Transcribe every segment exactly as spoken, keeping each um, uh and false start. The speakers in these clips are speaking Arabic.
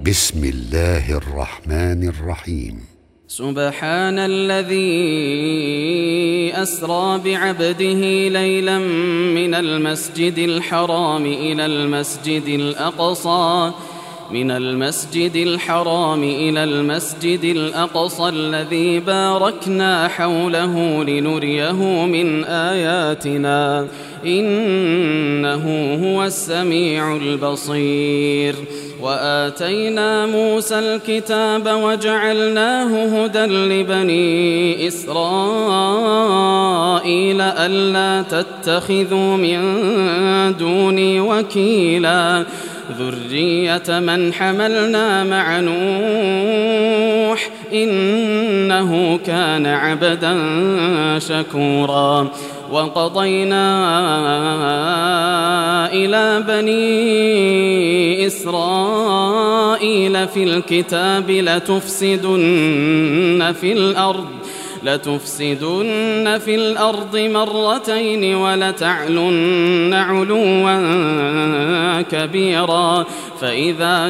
بسم الله الرحمن الرحيم. سبحان الذي أسرى بعبده ليلا من المسجد الحرام إلى المسجد الأقصى من المسجد الحرام إلى المسجد الأقصى الذي باركنا حوله لنريه من آياتنا إنه هو السميع البصير. وآتينا موسى الكتاب وجعلناه هدى لبني إسرائيل ألا تتخذوا من دوني وكيلا ذرية من حملنا مع نوح إنه كان عبدا شكورا. وقضينا إلى بني إسرائيل في الكتاب لتفسدن في الأرض لتفسدن في الأرض مرتين ولتعلن علوا كبيرا. فإذا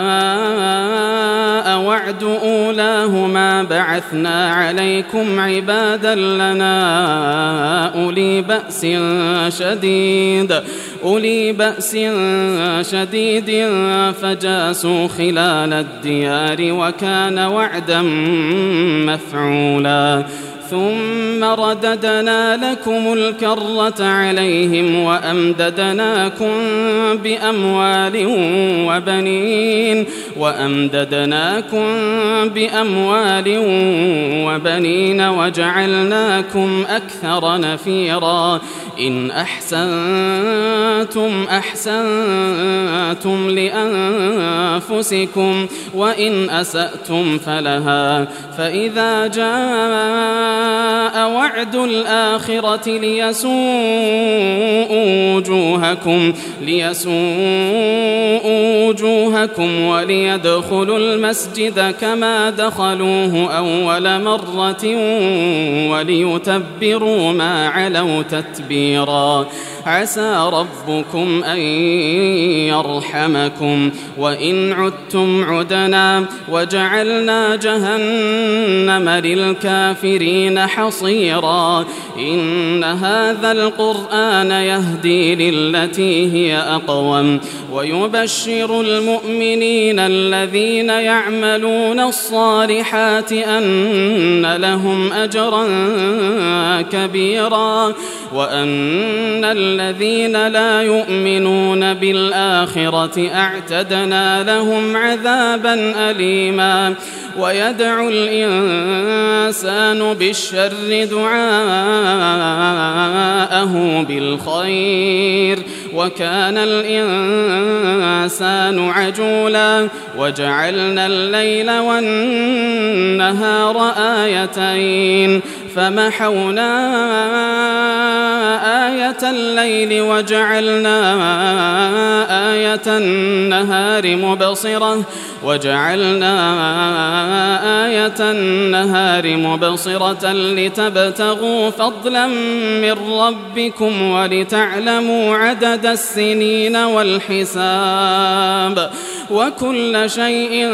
جاء وعد أولاهما بعثنا عليكم عبادا لنا أولي بأس شديد أولي بأس شديد فجاسوا خلال الديار وكان وعدا مفعولا. ثم رددنا لكم الكرة عليهم وأمددناكم بأموال وبنين وأمددناكم بأموال وبنين وجعلناكم أكثر نفيرا. إن أحسنتم أحسنتم لأنفسكم وإن أسأتم فلها. فإذا جاء وعد الآخرة ليسوءوا وجوهكم ليسوءوا وجوهكم وليدخلوا المسجد كما دخلوه أول مرة وليتبروا ما علوا تتبيرا. عسى ربكم أن يرحمكم وإن عدتم عدنا وجعلنا جهنم للكافرين حصيرا. إن هذا القرآن يهدي للتي هي أقوم ويبشر المؤمنين الذين يعملون الصالحات أن لهم أجرا كبيرا وأن الذين لا يؤمنون بالآخرة أعتدنا لهم عذابا أليما. ويدعو الإنسان بالشر دعاءه بالخير وكان الإنسان عجولا. وجعلنا الليل والنهار آيتين فمحونا آية الليل وجعلنا آية النهار مبصرة وجعلنا آية النهار مبصرة لتبتغوا فضلا من ربكم ولتعلموا عدد السنين والحساب وكل شيء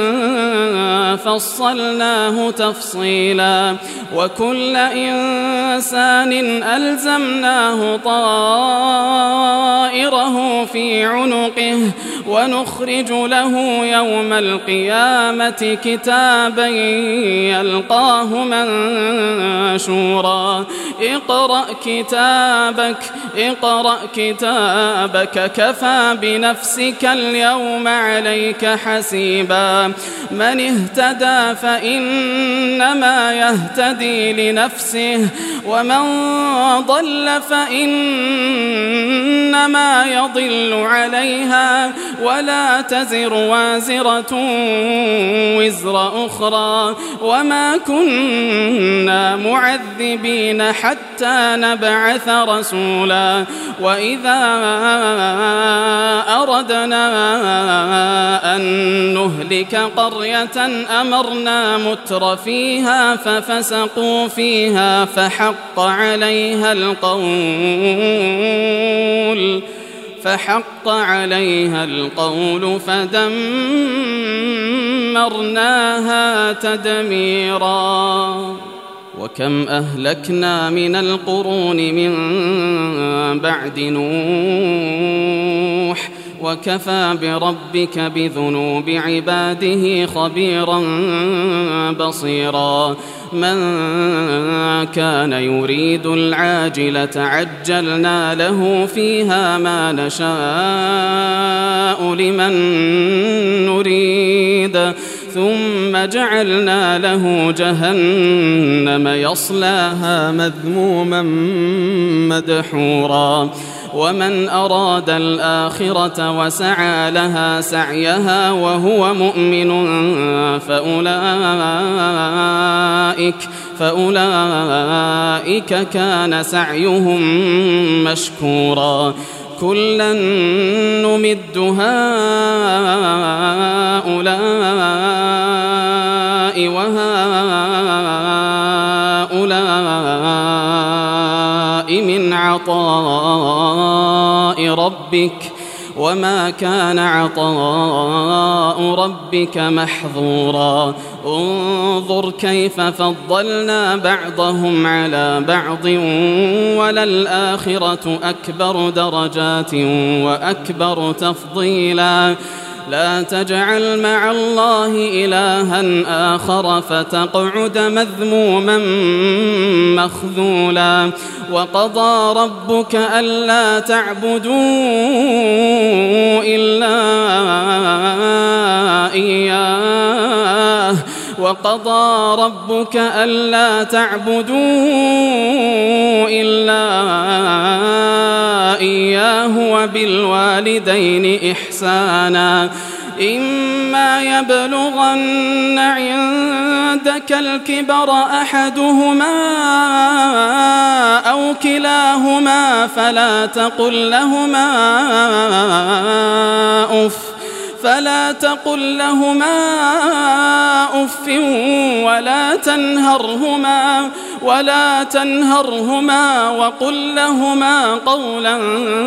فصلناه تفصيلا. وكل إنسان ألزمناه طائره في عنقه ونخرج له يوم القيامة كتابا يلقاه منشورا. اقرأ كتابك اقرأ كتابك كفى بنفسك اليوم عليك حسيبا. من اهتدى فإنما يهتدي لنفسه ومن ضل فإنما يضل عليها ولا تزر وازرة وزر أخرى وما كنا معذبين حتى نبعث رسولا. وإذا أردنا أن نهلك قرية أمرنا متر فيها ففسقوا فيها فحق عليها القول فحق عليها القول فدمرناها دمرناها تدميرا وكم أهلكنا من القرون من بعد نوح وكفى بربك بذنوب عباده خبيرا بصيرا من كان يريد العاجلة عجلنا له فيها ما نشاء لمن نريد ثم جعلنا له جهنم يصلاها مذموما مدحورا ومن أراد الآخرة وسعى لها سعيها وهو مؤمن فأولئك, فأولئك كان سعيهم مشكورا كلا نمد هؤلاء وهؤلاء من عطاء ربك وما كان عطاء ربك محظورا انظر كيف فضلنا بعضهم على بعض وللآخرة أكبر درجات وأكبر تفضيلا لا تجعل مع الله إلها آخر فتقعد مذموما مخذولا وقضى ربك ألا تعبدوا إلا إياه وقضى ربك ألا تعبدوا إلا إياه وبالوالدين إحسانا إما يبلغن عندك الكبر أحدهما أو كلاهما فلا تقل لهما أف فلا تقل لهما أف ولا تنهرهما ولا تنهرهما وقل لهما قولا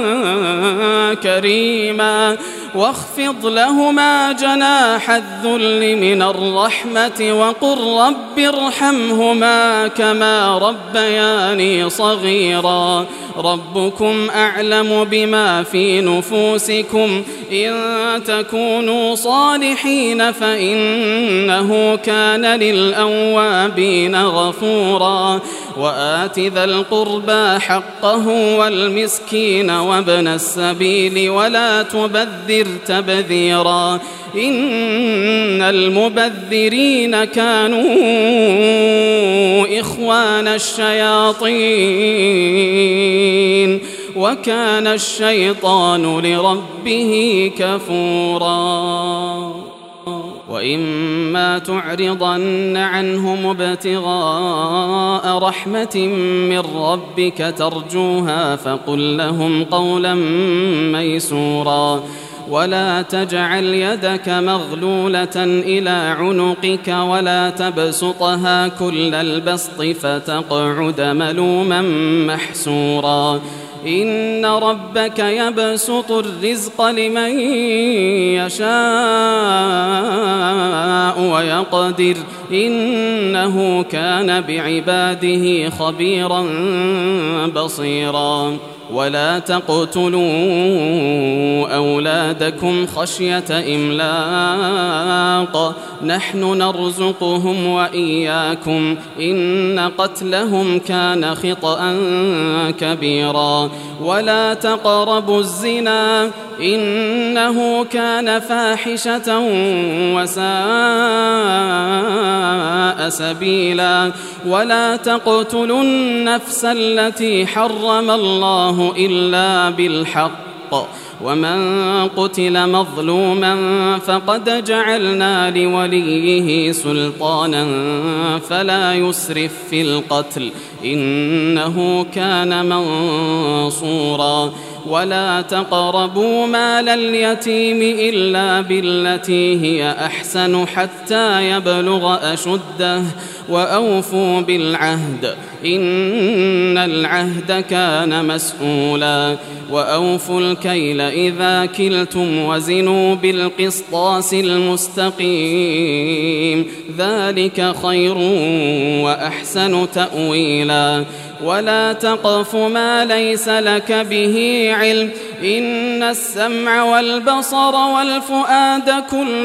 كريما واخفض لهما جناح الذل من الرحمة وقل رب ارحمهما كما ربياني صغيرا ربكم أعلم بما في نفوسكم إن تكونوا صالحين فإنه كان للأوابين غفورا وآت ذا القربى حقه والمسكين وابن السبيل ولا تبذر تبذيرا إن المبذرين كانوا إخوان الشياطين وكان الشيطان لربه كفورا وإما تعرضن عنهم ابتغاء رحمة من ربك ترجوها فقل لهم قولا ميسورا ولا تجعل يدك مغلولة إلى عنقك ولا تبسطها كل البسط فتقعد ملوما محسورا إن ربك يبسط الرزق لمن يشاء ويقدر إنه كان بعباده خبيرا بصيرا ولا تقتلوا أولادكم خشية إملاق نحن نرزقهم وإياكم إن قتلهم كان خطأ كبيرا ولا تقربوا الزنا إنه كان فاحشة وساء سبيلا ولا تقتلوا النفس التي حرم الله إلا بالحق ومن قتل مظلوما فقد جعلنا لوليه سلطانا فلا يسرف في القتل إنه كان منصورا ولا تقربوا مال اليتيم إلا بالتي هي أحسن حتى يبلغ أشده وأوفوا بالعهد إن العهد كان مسؤولا وأوفوا الكيل إذا كلتم وزنوا بالقسطاس المستقيم ذلك خير وأحسن تأويلا ولا تقف ما ليس لك به علم إن السمع والبصر والفؤاد كل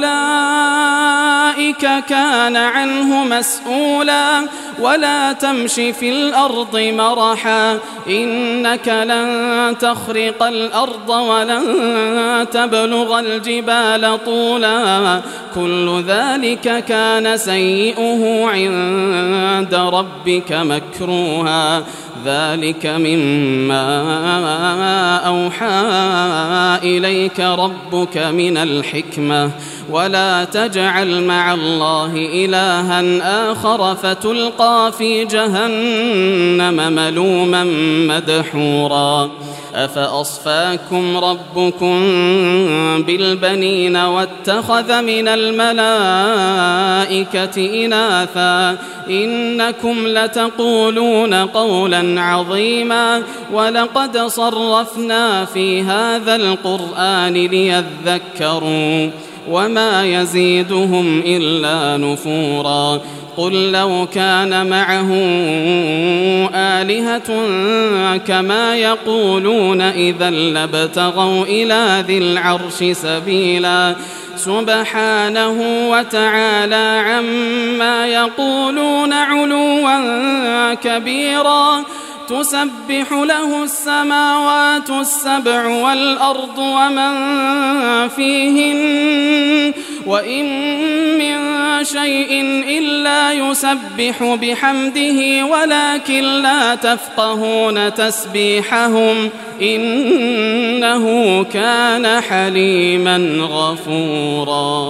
أولئك كان عنه مسؤولا ولا تمش في الأرض مرحا إنك لن تخرق الأرض ولن تبلغ الجبال طولا كل ذلك كان سيئه عند ربك مكروها ذلك مما أوحى إليك ربك من الحكمة ولا تجعل مع الله إلها آخر فتلقى في جهنم ملوما مدحورا أفأصفاكم ربكم بالبنين واتخذ من الملائكة إناثا إنكم لتقولون قولا عظيما ولقد صرفنا في هذا القرآن ليذكروا وما يزيدهم إلا نفورا قل لو كان معه آلهة كما يقولون إذا لابتغوا إلى ذي العرش سبيلا سبحانه وتعالى عما يقولون علوا كبيرا تسبح له السماوات السبع والأرض ومن فيهن وإن من شيء إلا يسبح بحمده ولكن لا تفقهون تسبيحهم إنه كان حليما غفورا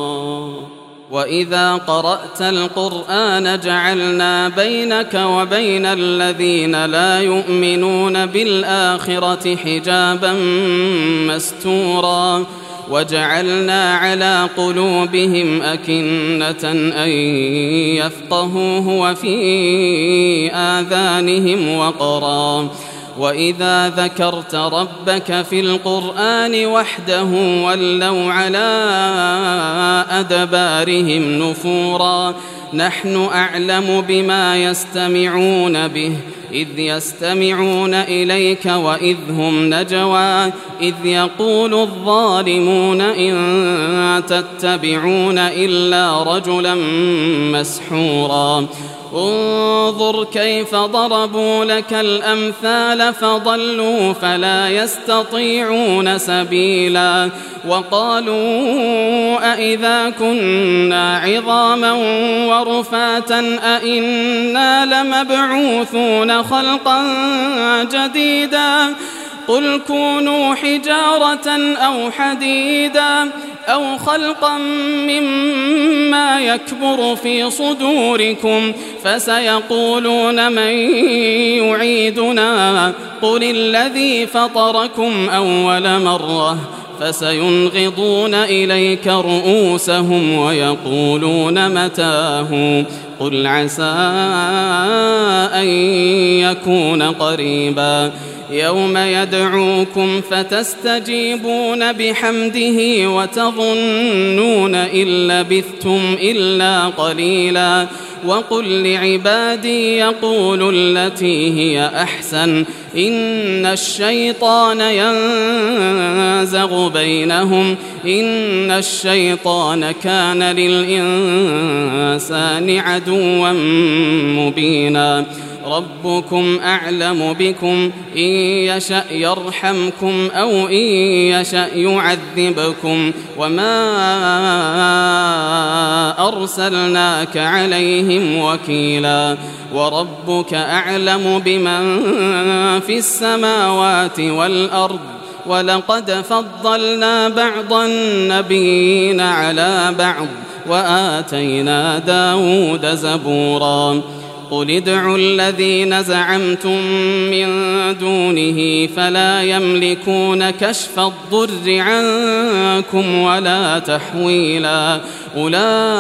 وإذا قرأت القرآن جعلنا بينك وبين الذين لا يؤمنون بالآخرة حجابا مستورا وجعلنا على قلوبهم أكنة أن يفقهوه وفي آذانهم وقرا وإذا ذكرت ربك في القرآن وحده ولوا على أدبارهم نفورا نحن أعلم بما يستمعون به إذ يستمعون إليك وإذ هم نجوى إذ يقول الظالمون إن تتبعون إلا رجلا مسحورا انظر كيف ضربوا لك الأمثال فضلوا فلا يستطيعون سبيلا وقالوا أئذا كنا عظاما ورفاتا أئنا لمبعوثون خلقا جديدا قل كونوا حجارة أو حديدا أو خلقا مما يكبر في صدوركم فسيقولون من يعيدنا قل الذي فطركم أول مرة فسينغضون إليك رؤوسهم ويقولون متاه قل عسى أن يكون قريبا يوم يدعوكم فتستجيبون بحمده وتظنون إن لبثتم إلا قليلا وقل لعبادي يقولوا التي هي أحسن إن الشيطان ينزغ بينهم إن الشيطان كان للإنسان عدوا مبينا ربكم أعلم بكم إن يشأ يرحمكم أو إن يشأ يعذبكم وما أرسلناك عليهم وكيلا وربك أعلم بمن في السماوات والأرض ولقد فضلنا بعض النبيين على بعض وآتينا داود زبورا قل ادعوا الذين زعمتم من دونه فلا يملكون كشف الضر عنكم ولا تحويلا أولئك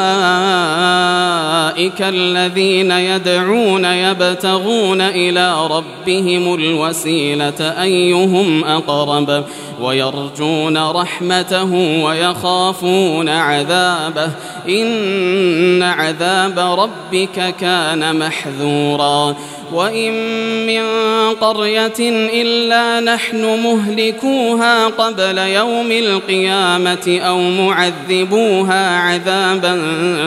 الذين يدعون يبتغون إلى ربهم الوسيلة أيهم أقرب ويرجون رحمته ويخافون عذابه إن عذاب ربك كان محذورا وإن من قرية إلا نحن مهلكوها قبل يوم القيامة أو معذبوها عذابا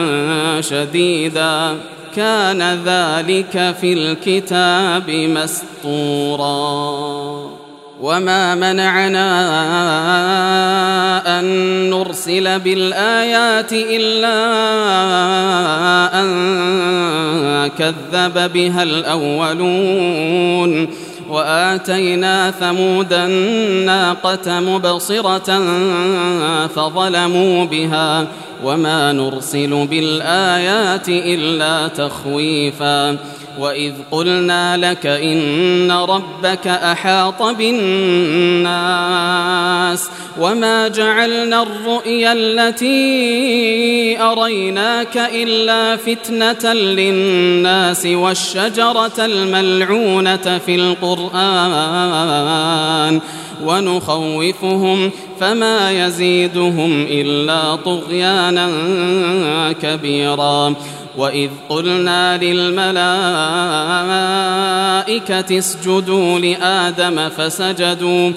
شديدا كان ذلك في الكتاب مسطورا وما منعنا أن نرسل بالآيات إلا أن كذب بها الأولون وآتينا ثمود الناقة مبصرة فظلموا بها وما نرسل بالآيات إلا تخويفا وإذ قلنا لك إن ربك أحاط بالناس وما جعلنا الرؤيا التي أريناك إلا فتنة للناس والشجرة الملعونة في القرآن ونخوفهم فما يزيدهم إلا طغيانا كبيرا وإذ قلنا للملائكة اسجدوا لآدم فسجدوا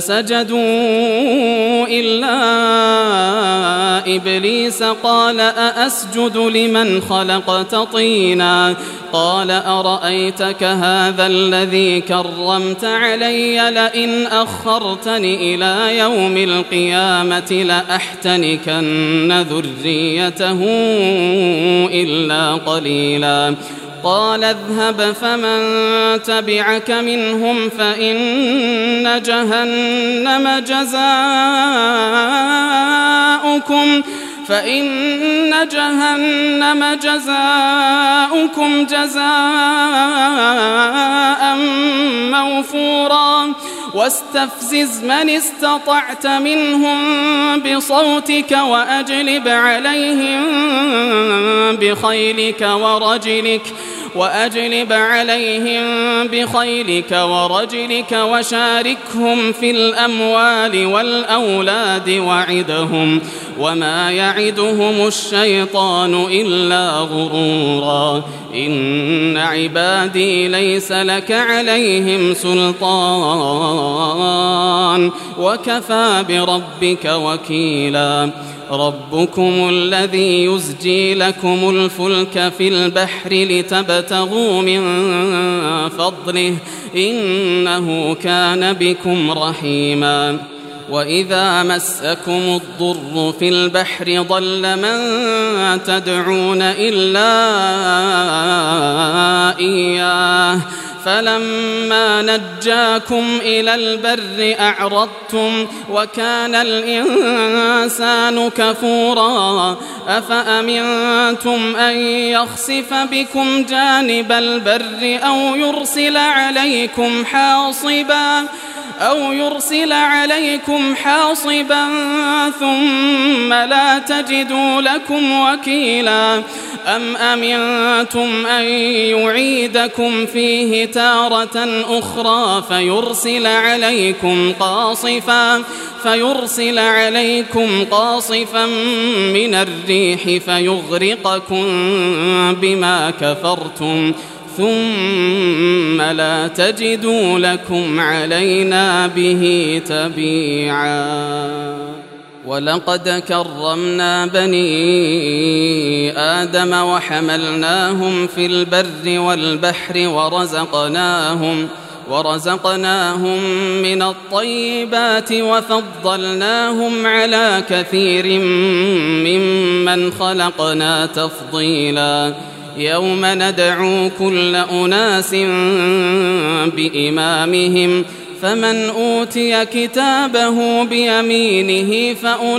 فسجدوا إلا إبليس قال أأسجد لمن خلقت طينا قال أرأيتك هذا الذي كرمت علي لئن أخرتني إلى يوم القيامة لأحتنكن ذريته إلا قليلا قال اذهب فمن تبعك منهم فإن جهنم جزاؤكم فإن جهنم جزاؤكم جزاء موفورا واستفزز من استطعت منهم بصوتك وأجلب عليهم بخيلك ورجلك وأجلب عليهم بخيلك ورجلك وشاركهم في الأموال والأولاد وعدهم وما يعدهم الشيطان إلا غرورا إن عبادي ليس لك عليهم سلطان وكفى بربك وكيلا ربكم الذي يزجي لكم الفلك في البحر لتبتغوا من فضله إنه كان بكم رحيما وإذا مسكم الضر في البحر ضل من تدعون إلا إياه فلما نجاكم إلى البر أعرضتم وكان الإنسان كفورا أفأمنتم أن يخسف بكم جانب البر أو يرسل عليكم حاصبا أو يرسل عليكم حاصبا ثم لا تجدوا لكم وكيلا أم أمنتم أن يعيدكم فيه تارة أخرى فيرسل عليكم قاصفا فيرسل عليكم قاصفا من الريح فيغرقكم بما كفرتم ثم لا تجدوا لكم علينا به تبيعا ولقد كرمنا بني آدم وحملناهم في البر والبحر ورزقناهم ورزقناهم من الطيبات وفضلناهم على كثير ممن خلقنا تفضيلا يوم ندعو كل أناس بإمامهم فمن أوتي كتابه بيمينه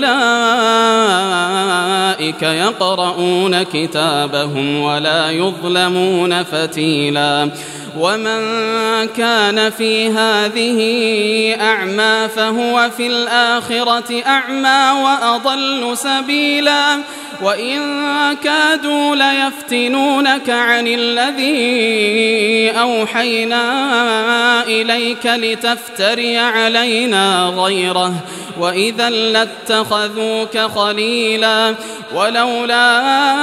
فأولئك يقرؤون كتابهم ولا يظلمون فتيلا ومن كان في هذه أعمى فهو في الآخرة أعمى وأضل سبيلا وإن كادوا ليفتنونك عن الذي أوحينا إليك لتفتري علينا غيره وإذا لاتخذوك خليلا ولولا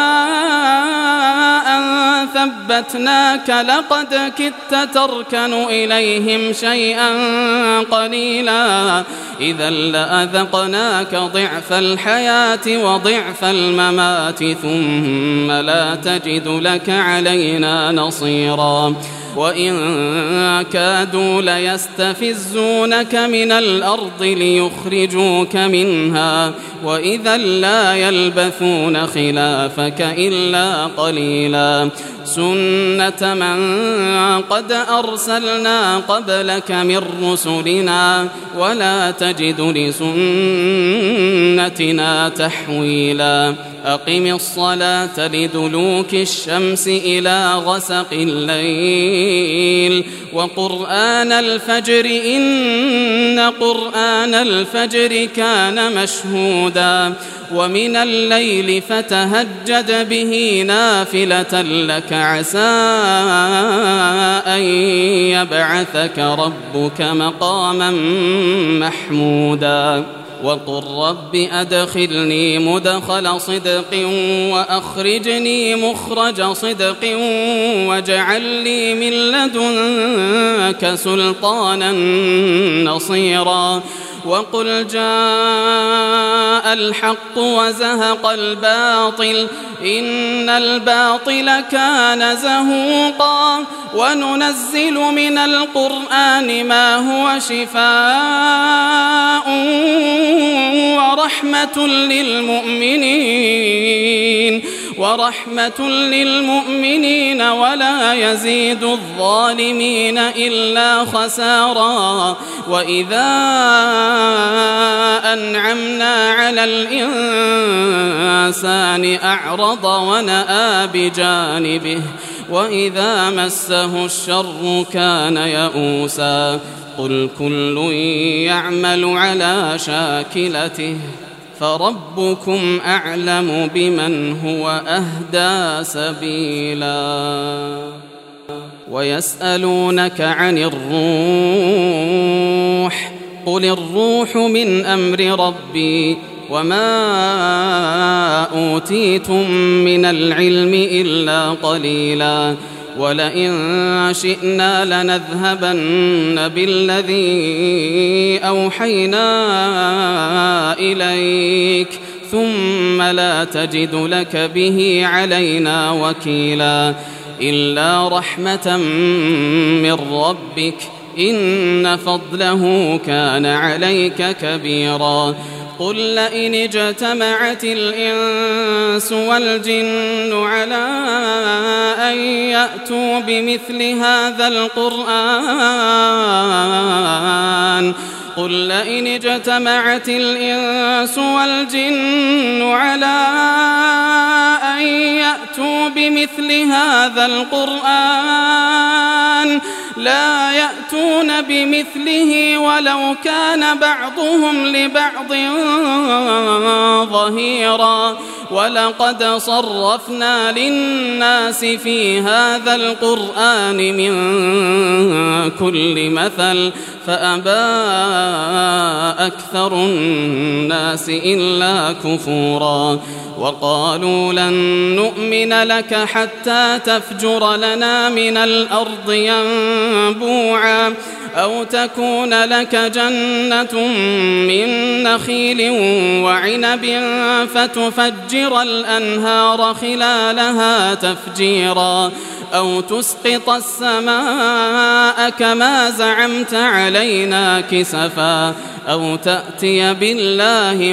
أن ثبتناك لقد كدت تركن إليهم شيئا قليلا إذا لأذقناك ضعف الحياة وضعف الممات ثم لا تجد لك علينا نصيرا وإن كادوا ليستفزونك من الأرض ليخرجوك منها وإذا لا يلبثون خلافك إلا قليلا سنة من قد أرسلنا قبلك من رسلنا ولا تجد لسنتنا تحويلا أقم الصلاة لدلوك الشمس إلى غسق الليل وقرآن الفجر إن قرآن الفجر كان مشهودا ومن الليل فتهجد به نافلة لك عسى أن يبعثك ربك مقاما محمودا وقل رب أدخلني مدخل صدق وأخرجني مخرج صدق واجعل لي من لدنك سلطانا نصيرا وقل جاء الحق وزهق الباطل إن الباطل كان زهوقا وننزل من القرآن ما هو شفاء ورحمة للمؤمنين ورحمة للمؤمنين ولا يزيد الظالمين إلا خسارا وإذا أنعمنا على الإنسان أعرض ونأى بجانبه وإذا مسه الشر كان يئوسا قل كل يعمل على شاكلته فربكم أعلم بمن هو أهدى سبيلا ويسألونك عن الروح قل الروح من أمر ربي وما أوتيتم من العلم إلا قليلا ولئن شئنا لنذهبن بالذي أوحينا إليك ثم لا تجد لك به علينا وكيلا إلا رحمة من ربك إن فضله كان عليك كبيرا قل لئن اجتمعت الإنس والجن على أن يأتوا بمثل هذا القرآن قل لئن اجتمعت الإنس والجن على أن يأتوا بمثل هذا القرآن لا يأتون بمثله ولو كان بعضهم لبعض ظهيرا ولقد صرفنا للناس في هذا القرآن من كل مثل فأبى أكثر الناس إلا كفورا وقالوا لن نؤمن لك حتى تفجر لنا من الأرض ينبوعا أو تكون لك جنة من نخيل وعنب فتفجر الأنهار خلالها تفجيرا أو تسقط السماء كما زعمت علينا كسفا أو تأتي بالله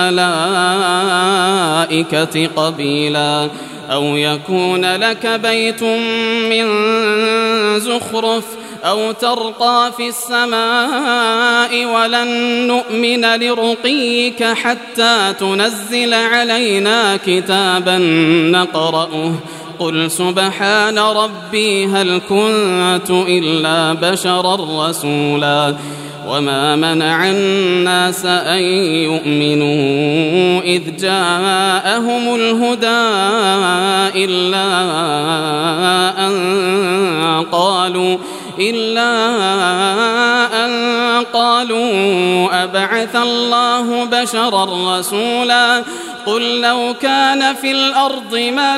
والملائكة قبيلا أو يكون لك بيت من زخرف أو ترقى في السماء ولن نؤمن لرقيك حتى تنزل علينا كتابا نقرأه قل سبحان ربي هل كنت إلا بشرا رسولا وما منع الناس أن يؤمنوا إذ جاءهم الهدى إلا أن قالوا إلا أن قالوا أبعث الله بشرا رسولا قل لو كان في الأرض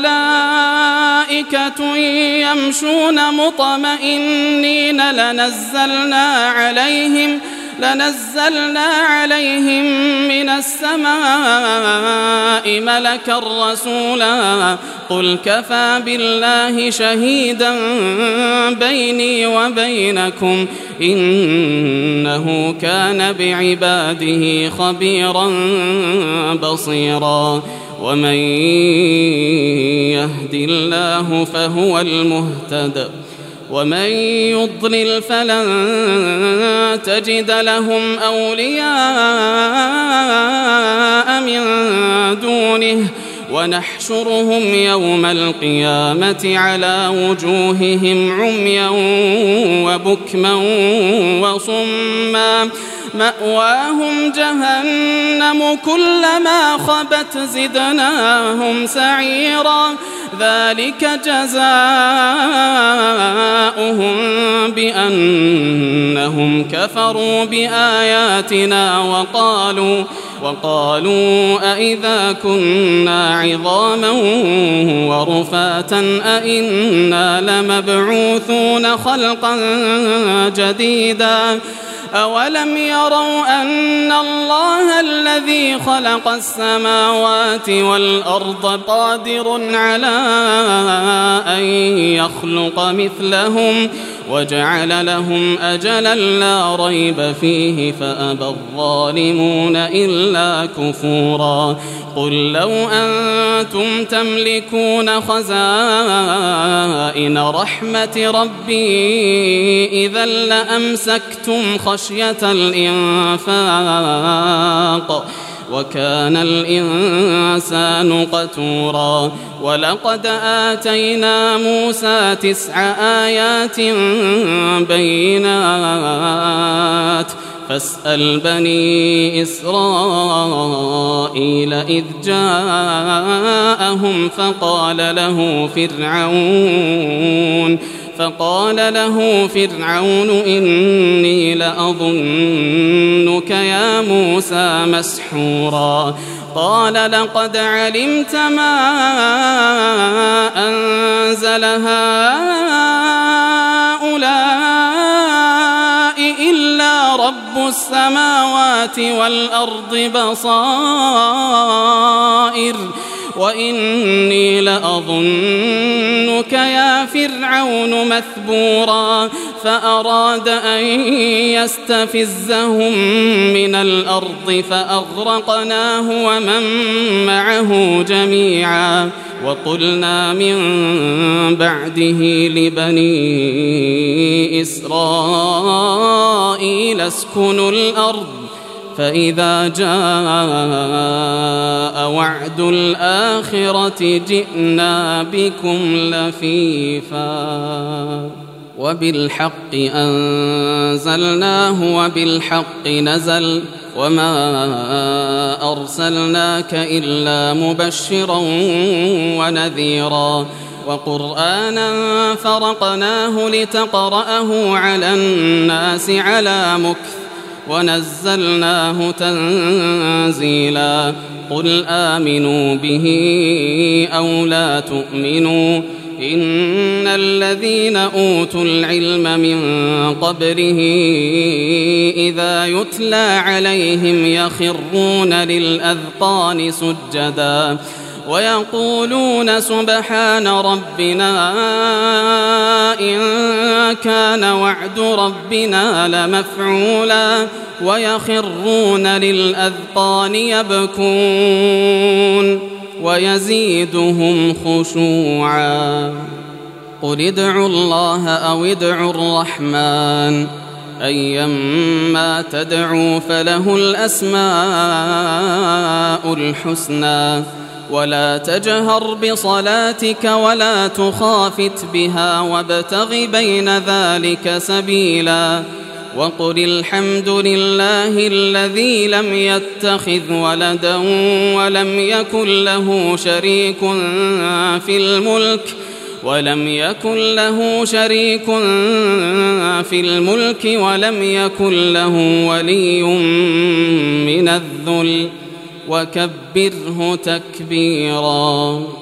ملائكة يمشون مطمئنين لنزلنا عليهم لنزلنا عليهم من السماء ملكا رسولا قل كفى بالله شهيدا بيني وبينكم إنه كان بعباده خبيرا بصيرا ومن يهد الله فهو المهتد ومن يضلل فلن تجد لهم أولياء من دونه ونحشرهم يوم القيامة على وجوههم عميا وبكما وصما مأواهم جهنم كلما خبت زدناهم سعيرا ذلك جزاؤهم بأنهم كفروا بآياتنا وقالوا وقالوا أئذا كنا عظاما ورفاتا أئنا لمبعوثون خلقا جديدا أولم يروا أن الله الذي خلق السماوات والأرض قادر على أن يخلق مثلهم وجعل لهم أجلا لا ريب فيه فأبى الظالمون إلا كفورا قل لو أنتم تملكون خزائن رحمة ربي إذا لأمسكتم خشية الإنفاق وكان الإنسان قتورا ولقد آتينا موسى تسع آيات بينات فاسأل بني إسرائيل إذ جاءهم فقال له فرعون فقال له فرعون إني لأظنك يا موسى مسحورا قال لقد علمت ما أنزل هؤلاء إلا رب السماوات والأرض بصائر وإني لأظنك يا فرعون مثبورا فأراد أن يستفزهم من الأرض فأغرقناه ومن معه جميعا وقلنا من بعده لبني إسرائيل اسكنوا الأرض فإذا جاء وعد الآخرة جئنا بكم لفيفا وبالحق أنزلناه وبالحق نزل وما أرسلناك إلا مبشرا ونذيرا وقرآنا فرقناه لتقرأه على الناس على مكث ونزلناه تنزيلا قل آمنوا به أو لا تؤمنوا إن الذين أوتوا العلم من قبله إذا يتلى عليهم يخرون للأذقان سجدا ويقولون سبحان ربنا إن كان وعد ربنا لمفعولا ويخرون للأذقان يبكون ويزيدهم خشوعا قل ادعوا الله أو ادعوا الرحمن أيما تدعوا فله الأسماء الحسنى ولا تجهر بصلاتك ولا تخافت بها وابتغ بين ذلك سبيلا وقل الحمد لله الذي لم يتخذ ولدا ولم يكن له شريك في الملك ولم يكن له شريك في الملك ولم يكن له ولي من الذل وكبره تكبيرا.